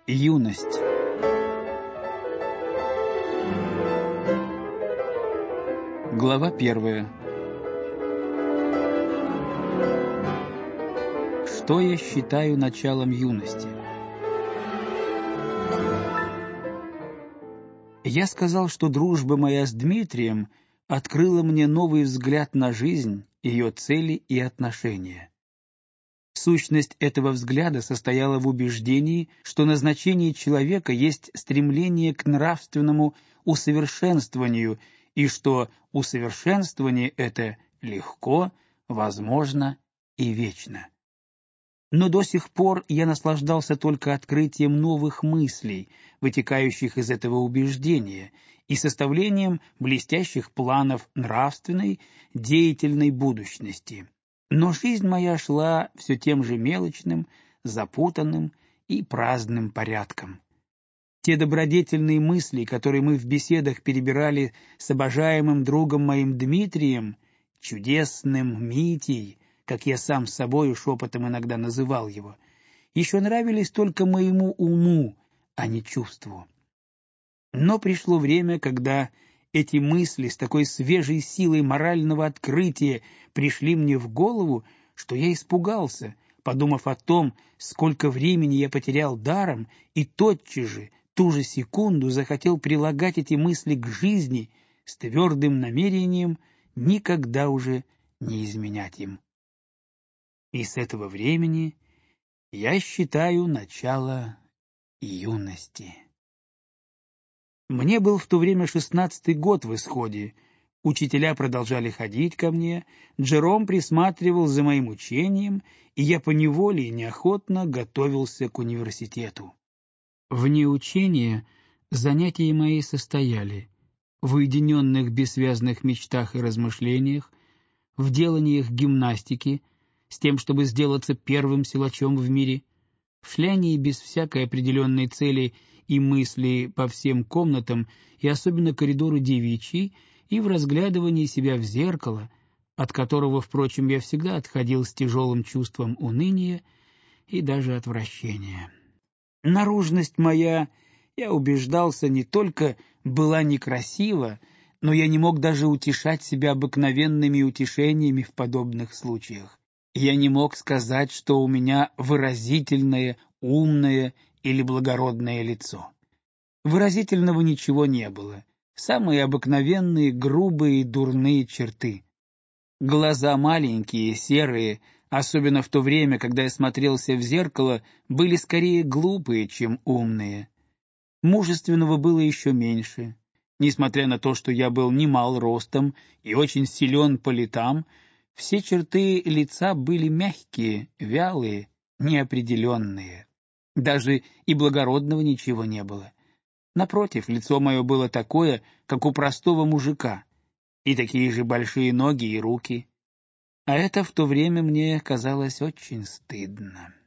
Юность. Глава 1. Что я считаю началом юности? Я сказал, что дружба моя с Дмитрием открыла мне новый взгляд на жизнь, ее цели и отношения. Сущность этого взгляда состояла в убеждении, что назначение человека есть стремление к нравственному усовершенствованию и что усовершенствование это легко, возможно и вечно. Но до сих пор я наслаждался только открытием новых мыслей, вытекающих из этого убеждения, и составлением блестящих планов нравственной, деятельной будущности. Но жизнь моя шла все тем же мелочным, запутанным и праздным порядком. Те добродетельные мысли, которые мы в беседах перебирали с обожаемым другом моим Дмитрием, чудесным Митей, как я сам с собою шепотом иногда называл его, еще нравились только моему уму, а не чувству. Но пришло время, когда эти мысли с такой свежей силой морального открытия пришли мне в голову, что я испугался, подумав о том, сколько времени я потерял даром, и тотчас же, ту же секунду захотел прилагать эти мысли к жизни с твердым намерением никогда уже не изменять им. И с этого времени я считаю начало юности. Мне был в то время 16-й год в исходе. Учителя продолжали ходить ко мне, Джером присматривал за моим учением, и я поневоле и неохотно готовился к университету. Вне учения занятия мои состояли в уединенных бессвязных мечтах и размышлениях, в деланиях гимнастики, с тем, чтобы сделаться первым силачом в мире, в шлянии без всякой определенной цели и мысли по всем комнатам и особенно коридору девичьей, и в разглядывании себя в зеркало, от которого, впрочем, я всегда отходил с тяжелым чувством уныния и даже отвращения. Наружность моя, я убеждался, не только была некрасива, но я не мог даже утешать себя обыкновенными утешениями в подобных случаях. Я не мог сказать, что у меня выразительное, умное или благородное лицо. Выразительного ничего не было. Самые обыкновенные, грубые и дурные черты. Глаза маленькие, серые, особенно в то время, когда я смотрелся в зеркало, были скорее глупые, чем умные. Мужественного было еще меньше. Несмотря на то, что я был немал ростом и очень силен по летам, все черты лица были мягкие, вялые, неопределенные. Даже и благородного ничего не было. Напротив, лицо мое было такое, как у простого мужика, и такие же большие ноги и руки. А это в то время мне казалось очень стыдно.